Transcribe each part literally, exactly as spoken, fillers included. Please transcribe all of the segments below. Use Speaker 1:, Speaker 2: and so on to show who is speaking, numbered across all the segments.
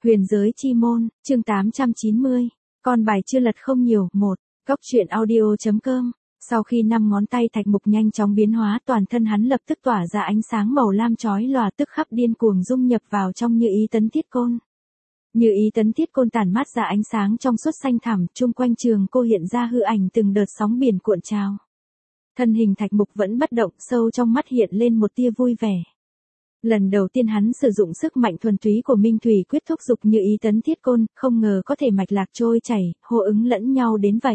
Speaker 1: Huyền giới chi môn, chương tám trăm chín mươi. Con bài chưa lật không nhiều, một. Góc truyện audio.com. Sau khi năm ngón tay Thạch Mục nhanh chóng biến hóa, toàn thân hắn lập tức tỏa ra ánh sáng màu lam chói lòa, tức khắc điên cuồng dung nhập vào trong Như Ý Tấn Thiết Côn. Như Ý Tấn Thiết Côn tản mát ra ánh sáng trong suốt xanh thẳm, chung quanh trường cô hiện ra hư ảnh từng đợt sóng biển cuộn trào. Thân hình Thạch Mục vẫn bất động, sâu trong mắt hiện lên một tia vui vẻ. Lần đầu tiên hắn sử dụng sức mạnh thuần túy của Minh Thủy quyết thúc dục Như Ý Tấn Thiết Côn, không ngờ có thể mạch lạc trôi chảy, hô ứng lẫn nhau đến vậy.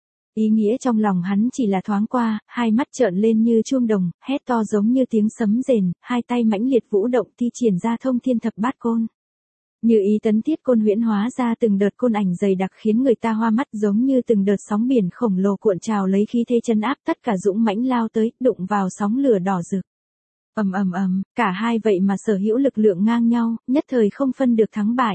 Speaker 1: Ý nghĩa trong lòng hắn chỉ là thoáng qua, hai mắt trợn lên như chuông đồng, hét to giống như tiếng sấm rền, hai tay mãnh liệt vũ động thi triển ra thông thiên thập bát côn. Như Ý Tấn Thiết Côn huyễn hóa ra từng đợt côn ảnh dày đặc khiến người ta hoa mắt, giống như từng đợt sóng biển khổng lồ cuộn trào lấy khí thế chân áp, tất cả dũng mãnh lao tới, đụng vào sóng lửa đỏ rực. Ầm ầm ầm, cả hai vậy mà sở hữu lực lượng ngang nhau, nhất thời không phân được thắng bại.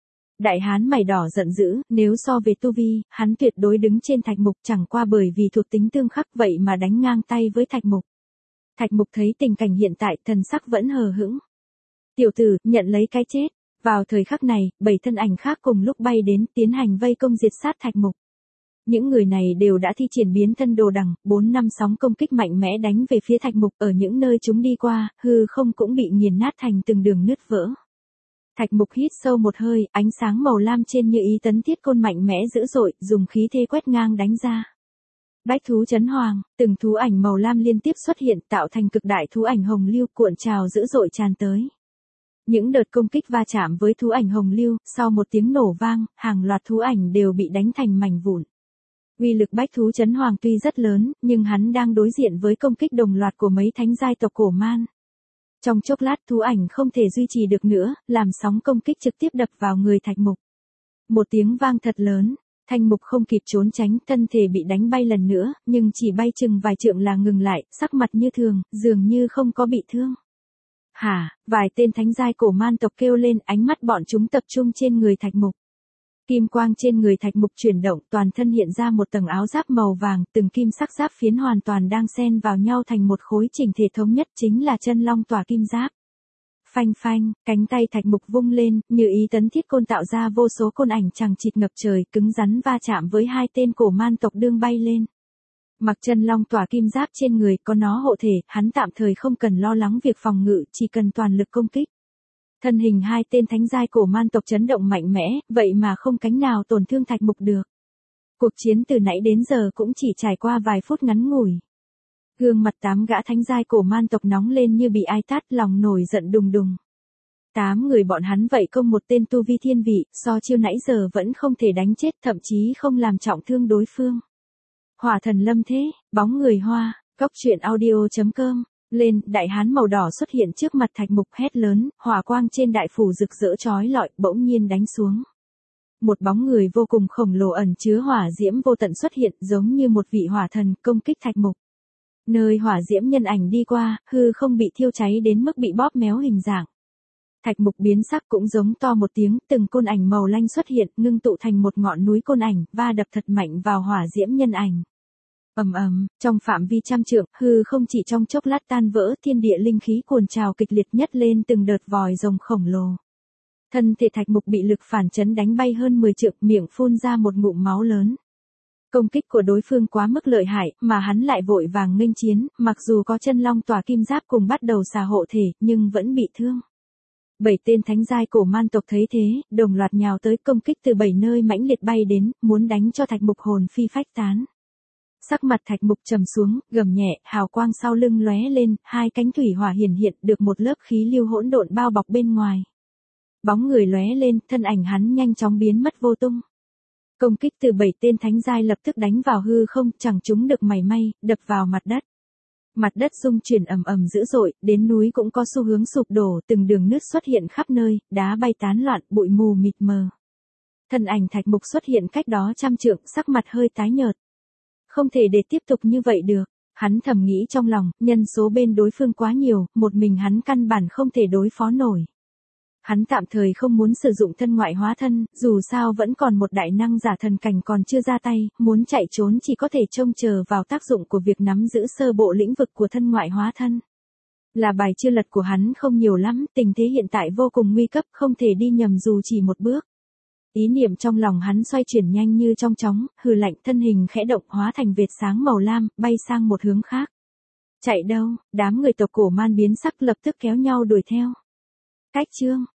Speaker 1: Đại hán mày đỏ giận dữ, nếu so về tu vi, hắn tuyệt đối đứng trên Thạch Mục, chẳng qua bởi vì thuộc tính tương khắc vậy mà đánh ngang tay với Thạch Mục. Thạch Mục thấy tình cảnh hiện tại, thần sắc vẫn hờ hững. Tiểu tử, nhận lấy cái chết. Vào thời khắc này, bảy thân ảnh khác cùng lúc bay đến, tiến hành vây công diệt sát Thạch Mục. Những người này đều đã thi triển biến thân đồ đằng, bốn năm sóng công kích mạnh mẽ đánh về phía Thạch Mục, ở những nơi chúng đi qua, hư không cũng bị nghiền nát thành từng đường nứt vỡ. Thạch Mục hít sâu một hơi, ánh sáng màu lam trên Như Ý Tấn Thiết Côn mạnh mẽ dữ dội, dùng khí thế quét ngang đánh ra. Bách thú chấn hoàng, từng thú ảnh màu lam liên tiếp xuất hiện, tạo thành cực đại thú ảnh hồng lưu cuộn trào dữ dội tràn tới. Những đợt công kích va chạm với thú ảnh hồng lưu, sau một tiếng nổ vang, hàng loạt thú ảnh đều bị đánh thành mảnh vụn. Uy lực bách thú chấn hoàng tuy rất lớn, nhưng hắn đang đối diện với công kích đồng loạt của mấy thánh giai tộc cổ man. Trong chốc lát thú ảnh không thể duy trì được nữa, làm sóng công kích trực tiếp đập vào người Thạch Mục. Một tiếng vang thật lớn, Thạch Mục không kịp trốn tránh, thân thể bị đánh bay lần nữa, nhưng chỉ bay chừng vài trượng là ngừng lại, sắc mặt như thường, dường như không có bị thương. Hả, vài tên thánh giai cổ man tộc kêu lên, ánh mắt bọn chúng tập trung trên người Thạch Mục. Kim quang trên người Thạch Mục chuyển động, toàn thân hiện ra một tầng áo giáp màu vàng, từng kim sắc giáp phiến hoàn toàn đang xen vào nhau thành một khối chỉnh thể thống nhất, chính là chân long tỏa kim giáp. Phanh phanh, cánh tay Thạch Mục vung lên, Như Ý Tấn Thiết Côn tạo ra vô số côn ảnh chằng chịt ngập trời, cứng rắn va chạm với hai tên cổ man tộc đương bay lên. Mặc chân long tỏa kim giáp trên người, có nó hộ thể, hắn tạm thời không cần lo lắng việc phòng ngự, chỉ cần toàn lực công kích. Thân hình hai tên thánh giai cổ man tộc chấn động mạnh mẽ, vậy mà không cánh nào tổn thương Thạch Mục được. Cuộc chiến từ nãy đến giờ cũng chỉ trải qua vài phút ngắn ngủi. Gương mặt tám gã thánh giai cổ man tộc nóng lên như bị ai tát, lòng nổi giận đùng đùng. Tám người bọn hắn vậy công một tên tu vi thiên vị, so chiêu nãy giờ vẫn không thể đánh chết, thậm chí không làm trọng thương đối phương. Hỏa thần lâm thế, bóng người hoa, góc truyện audio.com. Lên, đại hán màu đỏ xuất hiện trước mặt Thạch Mục, hét lớn, hỏa quang trên đại phủ rực rỡ chói lọi, bỗng nhiên đánh xuống. Một bóng người vô cùng khổng lồ ẩn chứa hỏa diễm vô tận xuất hiện, giống như một vị hỏa thần, công kích Thạch Mục. Nơi hỏa diễm nhân ảnh đi qua, hư không bị thiêu cháy đến mức bị bóp méo hình dạng. Thạch Mục biến sắc cũng giống to một tiếng, từng côn ảnh màu lanh xuất hiện, ngưng tụ thành một ngọn núi côn ảnh, va đập thật mạnh vào hỏa diễm nhân ảnh. Ầm ầm, trong phạm vi trăm trượng, hư không chỉ trong chốc lát tan vỡ, thiên địa linh khí cuồn trào kịch liệt nhất lên từng đợt vòi rồng khổng lồ. Thân thể Thạch Mục bị lực phản chấn đánh bay hơn mười trượng, miệng phun ra một ngụm máu lớn. Công kích của đối phương quá mức lợi hại, mà hắn lại vội vàng nghênh chiến, mặc dù có chân long tỏa kim giáp cùng bắt đầu xà hộ thể, nhưng vẫn bị thương. Bảy tên thánh giai cổ man tộc thấy thế, đồng loạt nhào tới công kích từ bảy nơi mãnh liệt bay đến, muốn đánh cho Thạch Mục hồn phi phách tán. Sắc mặt Thạch Mục trầm xuống, gầm nhẹ, hào quang sau lưng lóe lên, hai cánh thủy hỏa hiển hiện, được một lớp khí lưu hỗn độn bao bọc bên ngoài. Bóng người lóe lên, thân ảnh hắn nhanh chóng biến mất vô tung. Công kích từ bảy tên thánh giai lập tức đánh vào hư không, chẳng trúng được mảy may, đập vào mặt đất. Mặt đất rung chuyển ầm ầm dữ dội, đến núi cũng có xu hướng sụp đổ, từng đường nứt xuất hiện khắp nơi, đá bay tán loạn, bụi mù mịt mờ. Thân ảnh Thạch Mục xuất hiện cách đó trăm trượng, sắc mặt hơi tái nhợt. Không thể để tiếp tục như vậy được, hắn thầm nghĩ trong lòng, nhân số bên đối phương quá nhiều, một mình hắn căn bản không thể đối phó nổi. Hắn tạm thời không muốn sử dụng thân ngoại hóa thân, dù sao vẫn còn một đại năng giả thần cảnh còn chưa ra tay, muốn chạy trốn chỉ có thể trông chờ vào tác dụng của việc nắm giữ sơ bộ lĩnh vực của thân ngoại hóa thân. Là bài chưa lật của hắn không nhiều lắm, tình thế hiện tại vô cùng nguy cấp, không thể đi nhầm dù chỉ một bước. Ý niệm trong lòng hắn xoay chuyển nhanh như trong chóng, hừ lạnh, thân hình khẽ động hóa thành vệt sáng màu lam, bay sang một hướng khác. Chạy đâu? Đám người tộc cổ man biến sắc lập tức kéo nhau đuổi theo. Cách chương